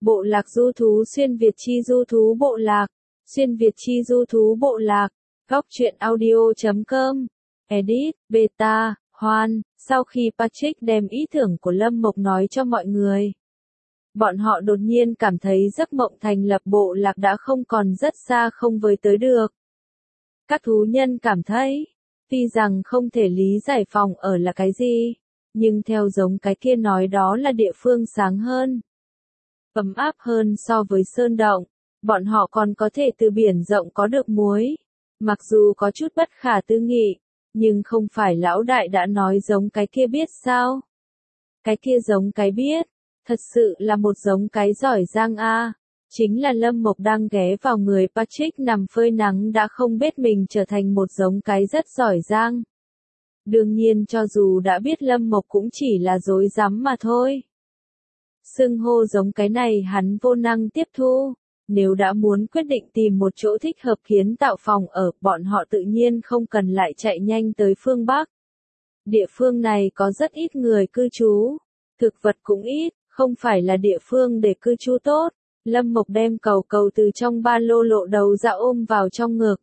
Bộ lạc du thú xuyên Việt chi du thú bộ lạc, xuyên Việt chi du thú bộ lạc, góc truyện audio.com, edit, beta, Hoan, sau khi Patrick đem ý tưởng của Lâm Mộc nói cho mọi người. Bọn họ đột nhiên cảm thấy giấc mộng thành lập bộ lạc đã không còn rất xa không với tới được. Các thú nhân cảm thấy, tuy rằng không thể lý giải phòng ở là cái gì, nhưng theo giống cái kia nói đó là địa phương sáng hơn, ấm áp hơn so với sơn động, bọn họ còn có thể từ biển rộng có được muối. Mặc dù có chút bất khả tư nghị, nhưng không phải lão đại đã nói giống cái kia biết sao? Cái kia giống cái biết, thật sự là một giống cái giỏi giang a. Chính là Lâm Mộc đang ghé vào người Patrick nằm phơi nắng đã không biết mình trở thành một giống cái rất giỏi giang. Đương nhiên cho dù đã biết Lâm Mộc cũng chỉ là dối rắm mà thôi. Xưng hô giống cái này hắn vô năng tiếp thu. Nếu đã muốn quyết định tìm một chỗ thích hợp kiến tạo phòng ở, bọn họ tự nhiên không cần lại chạy nhanh tới phương Bắc. Địa phương này có rất ít người cư trú, thực vật cũng ít, không phải là địa phương để cư trú tốt. Lâm Mộc đem cầu từ trong ba lô lộ đầu ra ôm vào trong ngực.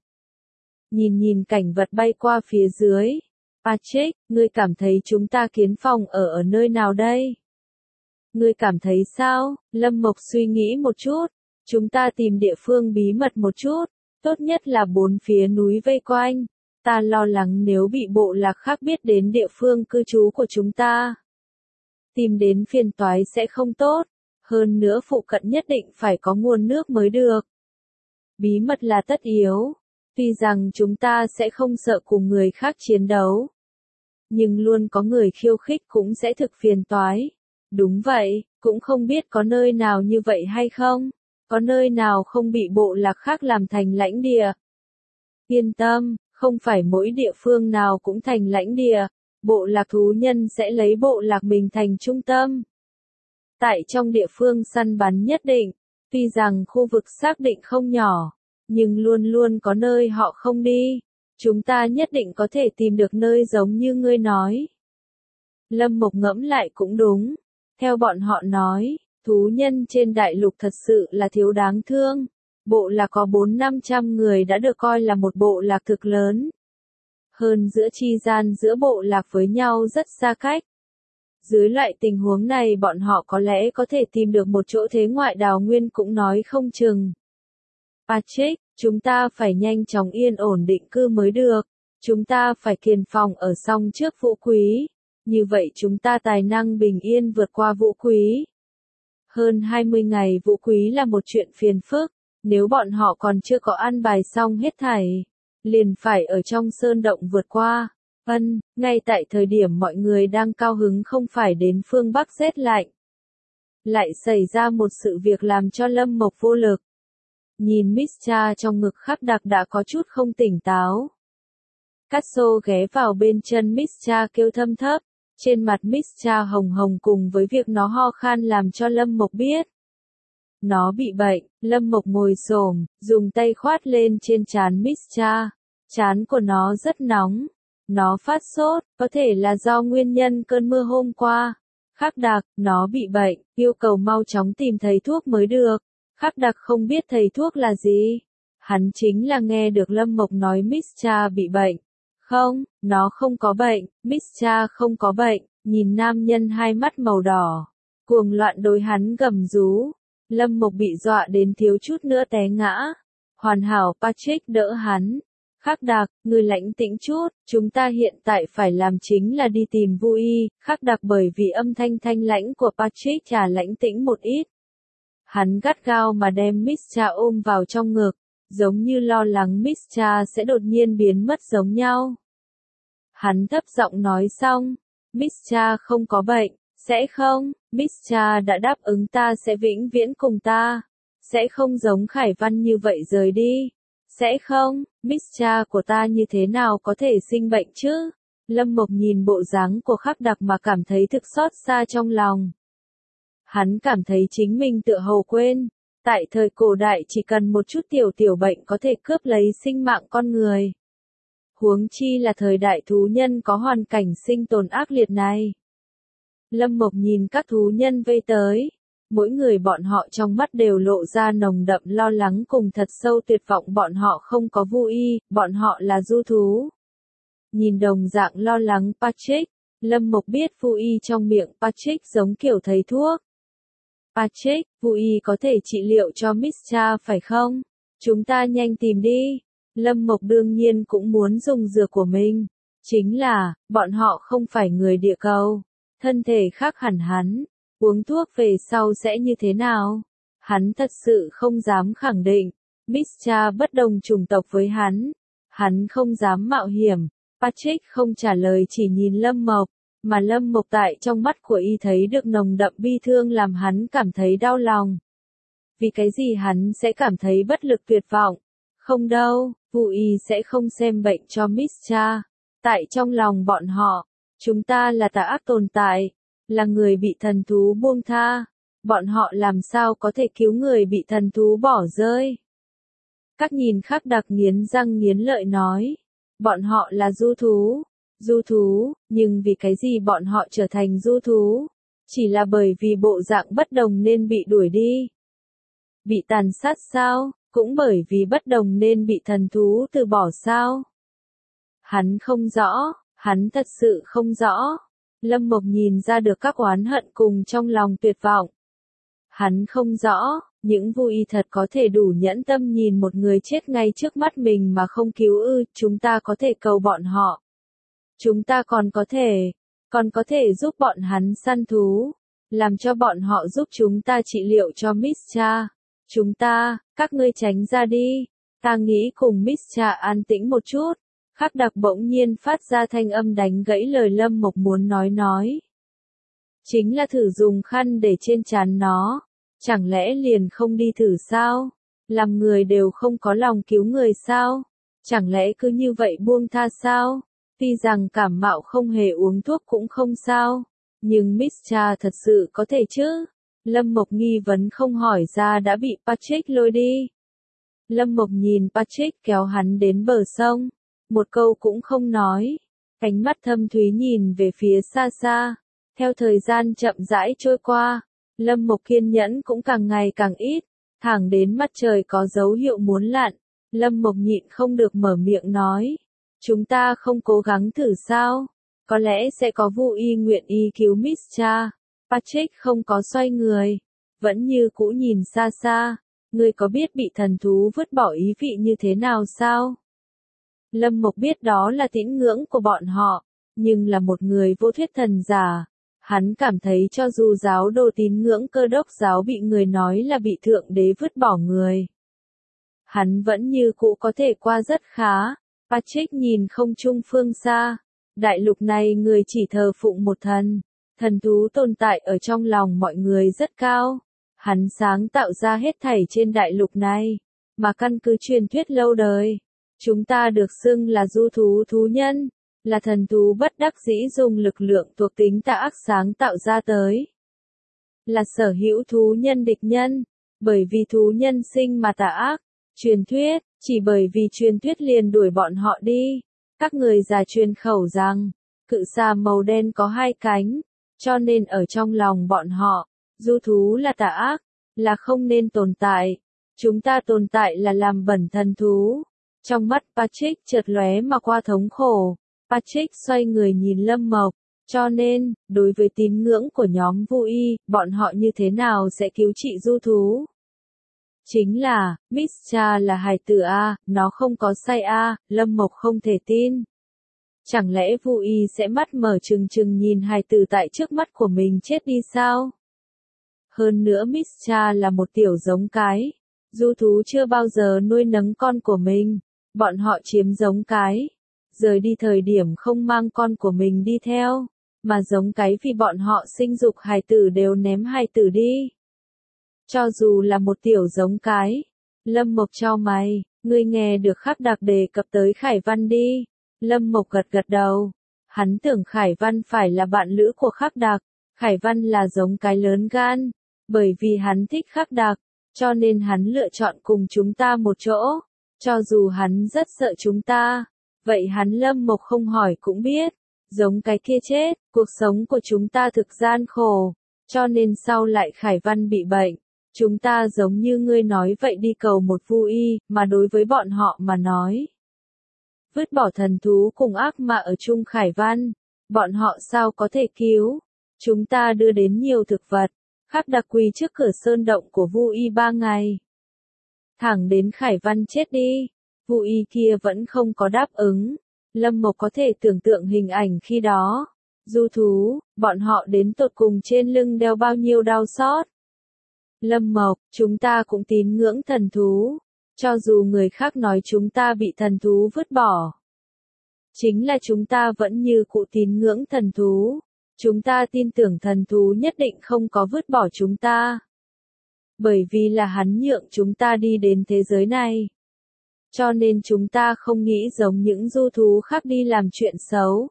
Nhìn cảnh vật bay qua phía dưới. Patrick, ngươi cảm thấy chúng ta kiến phòng ở nơi nào đây? Ngươi cảm thấy sao? Lâm Mộc suy nghĩ một chút. Chúng ta tìm địa phương bí mật một chút, tốt nhất là bốn phía núi vây quanh. Ta lo lắng nếu bị bộ lạc khác biết đến địa phương cư trú của chúng ta. Tìm đến phiền toái sẽ không tốt, hơn nữa phụ cận nhất định phải có nguồn nước mới được. Bí mật là tất yếu, tuy rằng chúng ta sẽ không sợ cùng người khác chiến đấu. Nhưng luôn có người khiêu khích cũng sẽ thực phiền toái. Đúng vậy, cũng không biết có nơi nào như vậy hay không. Có nơi nào không bị bộ lạc khác làm thành lãnh địa? Yên tâm, không phải mỗi địa phương nào cũng thành lãnh địa, bộ lạc thú nhân sẽ lấy bộ lạc mình thành trung tâm. Tại trong địa phương săn bắn nhất định, tuy rằng khu vực xác định không nhỏ, nhưng luôn luôn có nơi họ không đi. Chúng ta nhất định có thể tìm được nơi giống như ngươi nói. Lâm Mộc ngẫm lại cũng đúng. Theo bọn họ nói, thú nhân trên đại lục thật sự là thiếu đáng thương. Bộ lạc có 400-500 người đã được coi là một bộ lạc thực lớn. Hơn giữa chi gian giữa bộ lạc với nhau rất xa cách. Dưới loại tình huống này bọn họ có lẽ có thể tìm được một chỗ thế ngoại đào nguyên cũng nói không chừng. Patrick, chúng ta phải nhanh chóng yên ổn định cư mới được. Chúng ta phải kiền phòng ở xong trước Vũ Quý. Như vậy chúng ta tài năng bình yên vượt qua Vũ Quý. Hơn 20 ngày Vũ Quý là một chuyện phiền phức, nếu bọn họ còn chưa có ăn bài xong hết thảy, liền phải ở trong sơn động vượt qua. Ngay tại thời điểm mọi người đang cao hứng không phải đến phương Bắc rét lạnh. Lại xảy ra một sự việc làm cho Lâm Mộc vô lực. Nhìn Mischa trong ngực Khắc Đặc đã có chút không tỉnh táo. Katso ghé vào bên chân Mischa kêu thâm thấp. Trên mặt Mischa hồng hồng cùng với việc nó ho khan làm cho Lâm Mộc biết. Nó bị bệnh, Lâm Mộc ngồi xổm, dùng tay khoát lên trên trán Mischa. Trán của nó rất nóng. Nó phát sốt, có thể là do nguyên nhân cơn mưa hôm qua. Khắc Đặc, nó bị bệnh, yêu cầu mau chóng tìm thầy thuốc mới được. Khắc Đặc không biết thầy thuốc là gì. Hắn chính là nghe được Lâm Mộc nói Mischa bị bệnh. Không, nó không có bệnh, Mischa không có bệnh, nhìn nam nhân hai mắt màu đỏ. Cuồng loạn đối hắn gầm rú. Lâm Mộc bị dọa đến thiếu chút nữa té ngã. Hoàn hảo Patrick đỡ hắn. Khắc Đặc, ngươi lãnh tĩnh chút, chúng ta hiện tại phải làm chính là đi tìm vui. Khắc Đặc bởi vì âm thanh thanh lãnh của Patrick trả lãnh tĩnh một ít. Hắn gắt gao mà đem Mischa ôm vào trong ngực, giống như lo lắng Mischa sẽ đột nhiên biến mất giống nhau. Hắn thấp giọng nói xong, Mischa không có bệnh, sẽ không, Mischa đã đáp ứng ta sẽ vĩnh viễn cùng ta, sẽ không giống Khải Văn như vậy rời đi, sẽ không, Mischa của ta như thế nào có thể sinh bệnh chứ? Lâm Mộc nhìn bộ dáng của Khắc Đặc mà cảm thấy thực xót xa trong lòng. Hắn cảm thấy chính mình tựa hồ quên, tại thời cổ đại chỉ cần một chút tiểu bệnh có thể cướp lấy sinh mạng con người. Huống chi là thời đại thú nhân có hoàn cảnh sinh tồn ác liệt này. Lâm Mộc nhìn các thú nhân vây tới, Mỗi người bọn họ trong mắt đều lộ ra nồng đậm lo lắng cùng thật sâu tuyệt vọng, bọn họ không có Vu Y, bọn họ là du thú. Nhìn đồng dạng lo lắng Patrick, Lâm Mộc biết Vu Y trong miệng Patrick giống kiểu thầy thuốc. Patrick, Vu Y có thể trị liệu cho Mr. phải không? Chúng ta nhanh tìm đi. Lâm Mộc đương nhiên cũng muốn dùng dược của mình. Chính là, bọn họ không phải người địa cầu. Thân thể khác hẳn hắn. Uống thuốc về sau sẽ như thế nào? Hắn thật sự không dám khẳng định. Mr. bất đồng chủng tộc với hắn. Hắn không dám mạo hiểm. Patrick không trả lời, chỉ nhìn Lâm Mộc. Mà Lâm Mộc tại trong mắt của y thấy được nồng đậm bi thương làm hắn cảm thấy đau lòng. Vì cái gì hắn sẽ cảm thấy bất lực tuyệt vọng? Không đâu, Vu Y sẽ không xem bệnh cho Mr. Tại trong lòng bọn họ, chúng ta là tà ác tồn tại, là người bị thần thú buông tha. Bọn họ làm sao có thể cứu người bị thần thú bỏ rơi? Các nhìn Khắc Đặc nghiến răng nghiến lợi nói. Bọn họ là du thú. Du thú, nhưng vì cái gì bọn họ trở thành du thú? Chỉ là bởi vì bộ dạng bất đồng nên bị đuổi đi. Bị tàn sát sao? Cũng bởi vì bất đồng nên bị thần thú từ bỏ sao? Hắn không rõ, hắn thật sự không rõ. Lâm Mộc nhìn ra được các oán hận cùng trong lòng tuyệt vọng. Hắn không rõ, những Vu Y thật có thể đủ nhẫn tâm nhìn một người chết ngay trước mắt mình mà không cứu ư? Chúng ta có thể cầu bọn họ. Chúng ta còn có thể giúp bọn hắn săn thú, làm cho bọn họ giúp chúng ta trị liệu cho Mr. Chúng ta, các ngươi tránh ra đi, ta nghĩ cùng Mr. an tĩnh một chút. Khắc Đặc bỗng nhiên phát ra thanh âm đánh gãy lời Lâm Mộc muốn nói. Chính là thử dùng khăn để trên trán nó, chẳng lẽ liền không đi thử sao? Làm người đều không có lòng cứu người sao? Chẳng lẽ cứ như vậy buông tha sao? Tuy rằng cảm mạo không hề uống thuốc cũng không sao, nhưng Mr. thật sự có thể chứ? Lâm Mộc nghi vấn không hỏi ra đã bị Patrick lôi đi. Lâm Mộc nhìn Patrick kéo hắn đến bờ sông, một câu cũng không nói, ánh mắt thâm thúy nhìn về phía xa xa. Theo thời gian chậm rãi trôi qua, Lâm Mộc kiên nhẫn cũng càng ngày càng ít, thẳng đến mặt trời có dấu hiệu muốn lặn, Lâm Mộc nhịn không được mở miệng nói. Chúng ta không cố gắng thử sao? Có lẽ sẽ có Vu Y nguyện ý cứu Mr. Patrick không có xoay người, vẫn như cũ nhìn xa xa. Ngươi có biết bị thần thú vứt bỏ ý vị như thế nào sao? Lâm Mộc biết đó là tín ngưỡng của bọn họ, nhưng là một người vô thuyết thần giả. Hắn cảm thấy cho dù giáo đồ tín ngưỡng Cơ Đốc giáo bị người nói là bị Thượng Đế vứt bỏ người, hắn vẫn như cũ có thể qua rất khá. Patrick nhìn không trung phương xa. Đại lục này người chỉ thờ phụng một thần. Thần thú tồn tại ở trong lòng mọi người rất cao. Hắn sáng tạo ra hết thảy trên đại lục này, mà căn cứ truyền thuyết lâu đời. Chúng ta được xưng là du thú thú nhân, là thần thú bất đắc dĩ dùng lực lượng thuộc tính tà ác sáng tạo ra tới. Là sở hữu thú nhân địch nhân, bởi vì thú nhân sinh mà tà ác. Truyền thuyết, chỉ bởi vì truyền thuyết liền đuổi bọn họ đi. Các người già truyền khẩu rằng, cự xà màu đen có hai cánh, cho nên ở trong lòng bọn họ, du thú là tà ác, là không nên tồn tại. Chúng ta tồn tại là làm bẩn thần thú. Trong mắt Patrick chợt lóe mà qua thống khổ. Patrick xoay người nhìn Lâm Mộc. Cho nên, đối với tín ngưỡng của nhóm Vu Y, bọn họ như thế nào sẽ cứu trị du thú? Chính là, Mr. là hài tử A, nó không có sai A, Lâm Mộc không thể tin. Chẳng lẽ Vu Y sẽ mắt mở trừng trừng nhìn hài tử tại trước mắt của mình chết đi sao? Hơn nữa Mr. là một tiểu giống cái. Du thú chưa bao giờ nuôi nấng con của mình. Bọn họ chiếm giống cái. Rời đi thời điểm không mang con của mình đi theo. Mà giống cái vì bọn họ sinh dục hài tử đều ném hài tử đi. Cho dù là một tiểu giống cái. Lâm Mộc chau mày, ngươi nghe được Khắc Đặc đề cập tới Khải Văn đi. Lâm Mộc gật gật đầu. Hắn tưởng Khải Văn phải là bạn lữ của Khắc Đặc. Khải Văn là giống cái lớn gan. Bởi vì hắn thích Khắc Đặc, cho nên hắn lựa chọn cùng chúng ta một chỗ. Cho dù hắn rất sợ chúng ta. Vậy hắn Lâm Mộc không hỏi cũng biết. Giống cái kia chết, cuộc sống của chúng ta thực gian khổ. Cho nên sau lại Khải Văn bị bệnh, chúng ta giống như ngươi nói vậy đi cầu một vu y, mà đối với bọn họ mà nói. Vứt bỏ thần thú cùng ác ma ở chung Khải Văn, bọn họ sao có thể cứu? Chúng ta đưa đến nhiều thực vật, khắc đặc quỳ trước cửa sơn động của vu y 3 ngày. Thẳng đến Khải Văn chết đi, vu y kia vẫn không có đáp ứng. Lâm Mộc có thể tưởng tượng hình ảnh khi đó. Du thú, bọn họ đến tột cùng trên lưng đeo bao nhiêu đau xót. Lâm Mộc, chúng ta cũng tín ngưỡng thần thú. Cho dù người khác nói chúng ta bị thần thú vứt bỏ. Chính là chúng ta vẫn như cũ tín ngưỡng thần thú. Chúng ta tin tưởng thần thú nhất định không có vứt bỏ chúng ta. Bởi vì là hắn nhượng chúng ta đi đến thế giới này. Cho nên chúng ta không nghĩ giống những du thú khác đi làm chuyện xấu.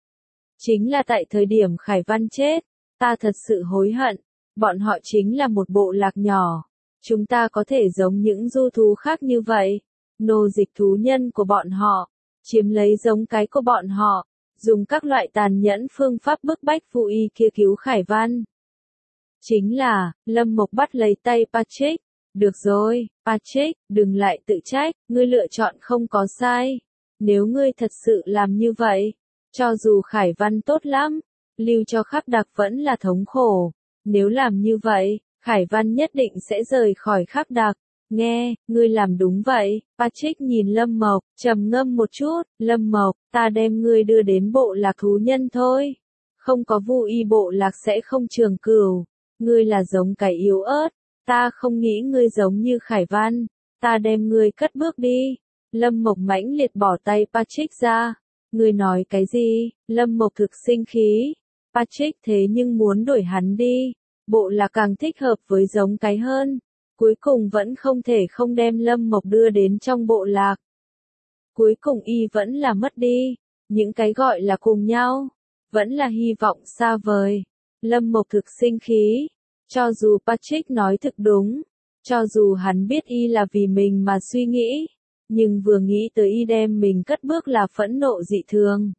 Chính là tại thời điểm Khải Văn chết, ta thật sự hối hận. Bọn họ chính là một bộ lạc nhỏ. Chúng ta có thể giống những du thú khác như vậy. Nô dịch thú nhân của bọn họ. Chiếm lấy giống cái của bọn họ. Dùng các loại tàn nhẫn phương pháp bức bách vu y kia cứu Khải Văn. Chính là, Lâm Mộc bắt lấy tay Patrick. Được rồi, Patrick, đừng lại tự trách, ngươi lựa chọn không có sai. Nếu ngươi thật sự làm như vậy, cho dù Khải Văn tốt lắm, lưu cho khắc đặc vẫn là thống khổ. Nếu làm như vậy, Khải Văn nhất định sẽ rời khỏi khắc đặc. Nghe, ngươi làm đúng vậy. Patrick nhìn Lâm Mộc, trầm ngâm một chút. Lâm Mộc, ta đem ngươi đưa đến bộ lạc thú nhân thôi. Không có vu y bộ lạc sẽ không trường cửu. Ngươi là giống cái yếu ớt. Ta không nghĩ ngươi giống như Khải Văn. Ta đem ngươi cất bước đi. Lâm Mộc mãnh liệt bỏ tay Patrick ra. Ngươi nói cái gì? Lâm Mộc thực sinh khí. Patrick thế nhưng muốn đuổi hắn đi. Bộ lạc càng thích hợp với giống cái hơn. Cuối cùng vẫn không thể không đem Lâm Mộc đưa đến trong bộ lạc. Cuối cùng y vẫn là mất đi. Những cái gọi là cùng nhau. Vẫn là hy vọng xa vời. Lâm Mộc thực sinh khí. Cho dù Patrick nói thực đúng. Cho dù hắn biết y là vì mình mà suy nghĩ. Nhưng vừa nghĩ tới y đem mình cất bước là phẫn nộ dị thường.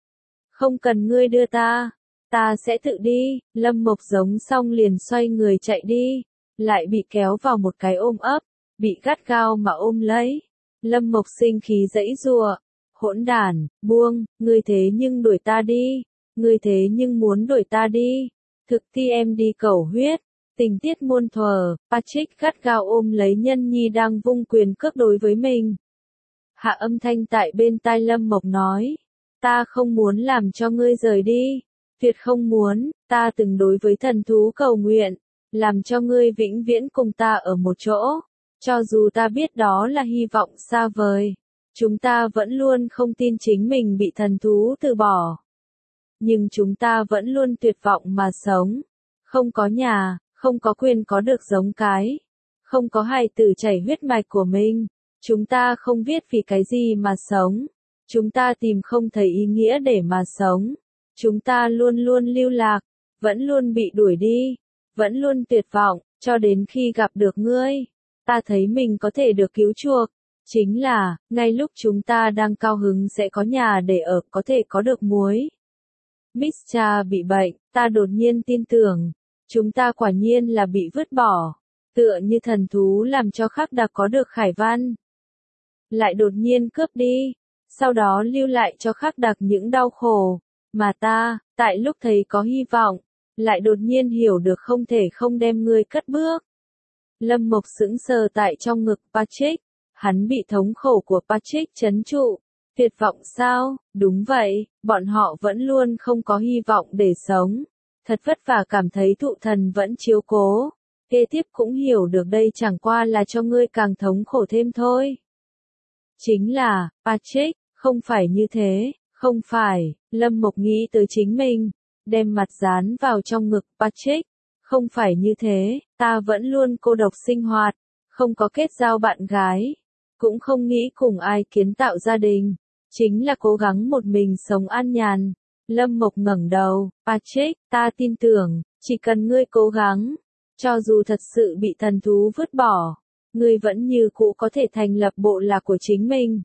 Không cần ngươi đưa ta. Ta sẽ tự đi. Lâm Mộc giống xong liền xoay người chạy đi. Lại bị kéo vào một cái ôm ấp. Bị gắt gao mà ôm lấy. Lâm Mộc sinh khí giãy giụa. Hỗn đản, buông, ngươi thế nhưng đuổi ta đi. Ngươi thế nhưng muốn đuổi ta đi. Thực thi em đi cầu huyết. Tình tiết muôn thuở, Patrick gắt gao ôm lấy Nhân Nhi đang vung quyền cước đối với mình. Hạ âm thanh tại bên tai Lâm Mộc nói. Ta không muốn làm cho ngươi rời đi. Tuyệt không muốn, ta từng đối với thần thú cầu nguyện. Làm cho ngươi vĩnh viễn cùng ta ở một chỗ. Cho dù ta biết đó là hy vọng xa vời. Chúng ta vẫn luôn không tin chính mình bị thần thú từ bỏ. Nhưng chúng ta vẫn luôn tuyệt vọng mà sống. Không có nhà, không có quyền có được giống cái. Không có hài tử chảy huyết mạch của mình. Chúng ta không biết vì cái gì mà sống. Chúng ta tìm không thấy ý nghĩa để mà sống. Chúng ta luôn luôn lưu lạc. Vẫn luôn bị đuổi đi. Vẫn luôn tuyệt vọng, cho đến khi gặp được ngươi. Ta thấy mình có thể được cứu chuộc. Chính là, ngay lúc chúng ta đang cao hứng sẽ có nhà để ở, có thể có được muối. Mr. bị bệnh, ta đột nhiên tin tưởng. Chúng ta quả nhiên là bị vứt bỏ. Tựa như thần thú làm cho khắc đặc có được Khải Văn. Lại đột nhiên cướp đi. Sau đó lưu lại cho khắc đặc những đau khổ. Mà ta, tại lúc thấy có hy vọng. Lại đột nhiên hiểu được không thể không đem ngươi cất bước. Lâm Mộc sững sờ tại trong ngực Patrick. Hắn bị thống khổ của Patrick trấn trụ. Tuyệt vọng sao? Đúng vậy, bọn họ vẫn luôn không có hy vọng để sống. Thật vất vả cảm thấy thụ thần vẫn chiếu cố. Kế tiếp cũng hiểu được đây chẳng qua là cho ngươi càng thống khổ thêm thôi. Chính là, Patrick, không phải như thế, không phải. Lâm Mộc nghĩ tới chính mình. Đem mặt dán vào trong ngực Patrick. Không phải như thế, ta vẫn luôn cô độc sinh hoạt. Không có kết giao bạn gái. Cũng không nghĩ cùng ai kiến tạo gia đình. Chính là cố gắng một mình sống an nhàn. Lâm Mộc ngẩng đầu. Patrick, ta tin tưởng, chỉ cần ngươi cố gắng. Cho dù thật sự bị thần thú vứt bỏ. Ngươi vẫn như cũ có thể thành lập bộ lạc của chính mình.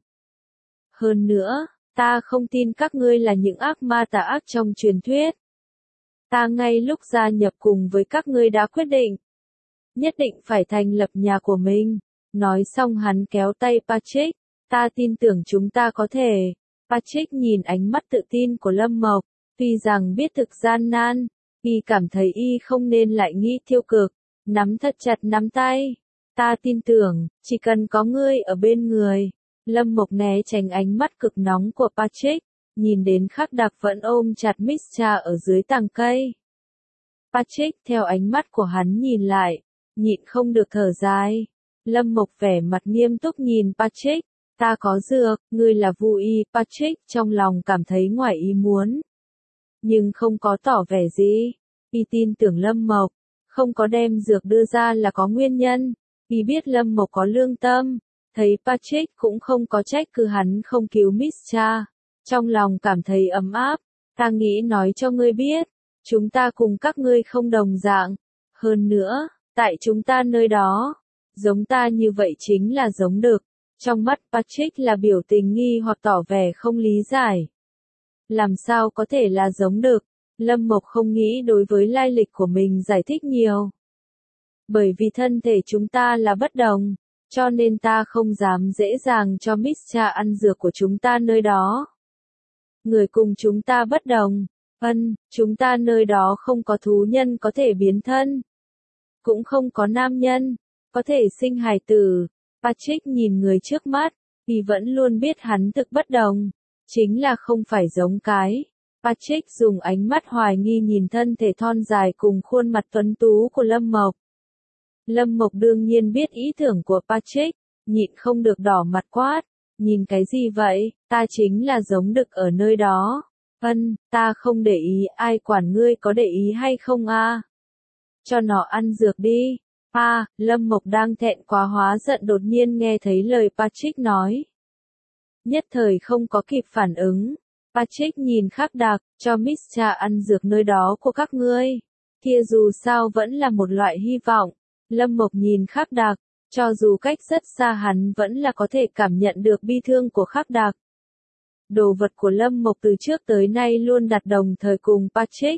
Hơn nữa, ta không tin các ngươi là những ác ma tà ác trong truyền thuyết. Ta ngay lúc gia nhập cùng với các ngươi đã quyết định. Nhất định phải thành lập nhà của mình. Nói xong hắn kéo tay Patrick. Ta tin tưởng chúng ta có thể. Patrick nhìn ánh mắt tự tin của Lâm Mộc. Tuy rằng biết thực gian nan, y cảm thấy y không nên lại nghĩ tiêu cực. Nắm thật chặt nắm tay. Ta tin tưởng, chỉ cần có ngươi ở bên người. Lâm Mộc né tránh ánh mắt cực nóng của Patrick. Nhìn đến Khắc Đặc vẫn ôm chặt Mischa ở dưới tàng cây. Patrick theo ánh mắt của hắn nhìn lại, nhịn không được thở dài. Lâm Mộc vẻ mặt nghiêm túc nhìn Patrick. Ta có dược, ngươi là Vu Y. Patrick trong lòng cảm thấy ngoài ý muốn. Nhưng không có tỏ vẻ gì. Y tin tưởng Lâm Mộc. Không có đem dược đưa ra là có nguyên nhân. Y biết Lâm Mộc có lương tâm. Thấy Patrick cũng không có trách cứ hắn không cứu Mischa. Trong lòng cảm thấy ấm áp. Ta nghĩ nói cho ngươi biết. Chúng ta cùng các ngươi không đồng dạng. Hơn nữa, tại chúng ta nơi đó. Giống ta như vậy chính là giống đực. Trong mắt Patrick là biểu tình nghi hoặc tỏ vẻ không lý giải. Làm sao có thể là giống đực? Lâm Mộc không nghĩ đối với lai lịch của mình giải thích nhiều. Bởi vì thân thể chúng ta là bất đồng, cho nên ta không dám dễ dàng cho Mischa ăn dược của chúng ta nơi đó. Người cùng chúng ta bất đồng. Chúng ta nơi đó không có thú nhân có thể biến thân. Cũng không có nam nhân, có thể sinh hài tử. Patrick nhìn người trước mắt, vì vẫn luôn biết hắn thực bất đồng. Chính là không phải giống cái. Patrick dùng ánh mắt hoài nghi nhìn thân thể thon dài cùng khuôn mặt tuấn tú của Lâm Mộc. Lâm Mộc đương nhiên biết ý tưởng của Patrick, nhịn không được đỏ mặt quát. Nhìn cái gì vậy, ta chính là giống đực ở nơi đó. Ta không để ý, ai quản ngươi có để ý hay không a? Cho nó ăn dược đi. Lâm Mộc đang thẹn quá hóa giận đột nhiên nghe thấy lời Patrick nói. Nhất thời không có kịp phản ứng. Patrick nhìn Khắc Đặc, cho Mischa ăn dược nơi đó của các ngươi. Kia dù sao vẫn là một loại hy vọng. Lâm Mộc nhìn Khắc Đặc, cho dù cách rất xa hắn vẫn là có thể cảm nhận được bi thương của Khắc Đặc. Đồ vật của Lâm Mộc từ trước tới nay luôn đặt đồng thời cùng Patrick.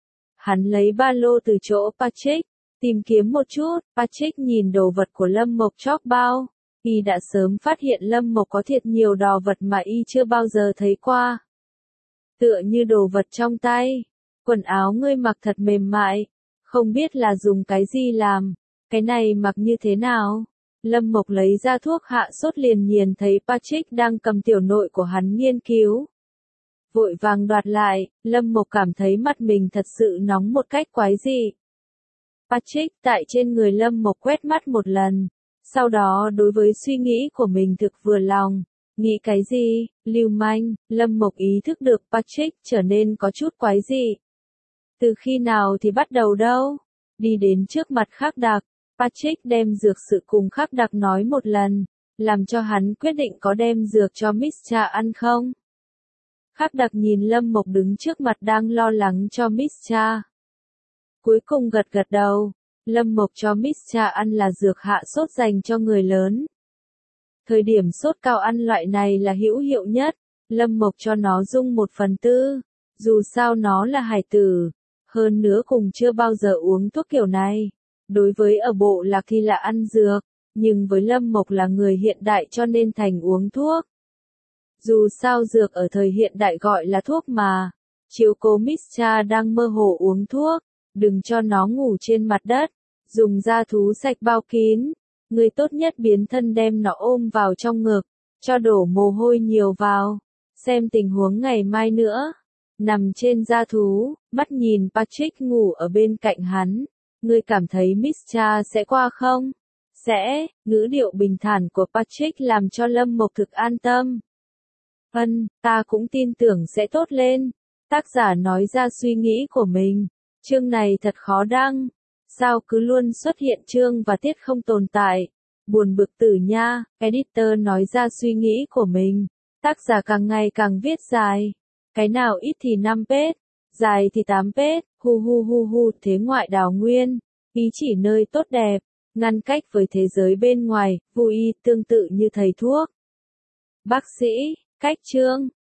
Hắn lấy ba lô từ chỗ Patrick, tìm kiếm một chút. Patrick nhìn đồ vật của Lâm Mộc chóc bao. Y đã sớm phát hiện Lâm Mộc có thiệt nhiều đồ vật mà y chưa bao giờ thấy qua. Tựa như đồ vật trong tay. Quần áo ngươi mặc thật mềm mại. Không biết là dùng cái gì làm. Cái này mặc như thế nào? Lâm Mộc lấy ra thuốc hạ sốt liền nhìn thấy Patrick đang cầm tiểu nội của hắn nghiên cứu. Vội vàng đoạt lại, Lâm Mộc cảm thấy mặt mình thật sự nóng một cách quái dị. Patrick tại trên người Lâm Mộc quét mắt một lần. Sau đó đối với suy nghĩ của mình thực vừa lòng. Nghĩ cái gì, lưu manh, Lâm Mộc ý thức được Patrick trở nên có chút quái dị. Từ khi nào thì bắt đầu đâu? Đi đến trước mặt Khắc Đặc, Patrick đem dược sự cùng Khắc Đặc nói một lần, làm cho hắn quyết định có đem dược cho Mischa ăn không. Khắc Đặc nhìn Lâm Mộc đứng trước mặt đang lo lắng cho Mischa. Cuối cùng gật gật đầu, Lâm Mộc cho Mischa ăn là dược hạ sốt dành cho người lớn. Thời điểm sốt cao ăn loại này là hữu hiệu nhất, Lâm Mộc cho nó dung 1/4, dù sao nó là hài tử, hơn nữa cùng chưa bao giờ uống thuốc kiểu này. Đối với ở bộ lạc thì là ăn dược, nhưng với Lâm Mộc là người hiện đại cho nên thành uống thuốc. Dù sao dược ở thời hiện đại gọi là thuốc mà, chiếu cố Mischa đang mơ hồ uống thuốc, đừng cho nó ngủ trên mặt đất, dùng da thú sạch bao kín. Người tốt nhất biến thân đem nó ôm vào trong ngực, cho đổ mồ hôi nhiều vào, xem tình huống ngày mai nữa. Nằm trên da thú, mắt nhìn Patrick ngủ ở bên cạnh hắn. Ngươi cảm thấy Mischa sẽ qua không? Sẽ, ngữ điệu bình thản của Patrick làm cho Lâm Mộc thực an tâm. Ta cũng tin tưởng sẽ tốt lên. Tác giả nói ra suy nghĩ của mình. Chương này thật khó đăng. Sao cứ luôn xuất hiện chương và tiết không tồn tại? Buồn bực tử nha. Editor nói ra suy nghĩ của mình. Tác giả càng ngày càng viết dài. Cái nào ít thì 5 page, dài thì 8 page. Hu thế ngoại đào nguyên. Ý chỉ nơi tốt đẹp, ngăn cách với thế giới bên ngoài, vui tương tự như thầy thuốc. Bác sĩ, cách chương.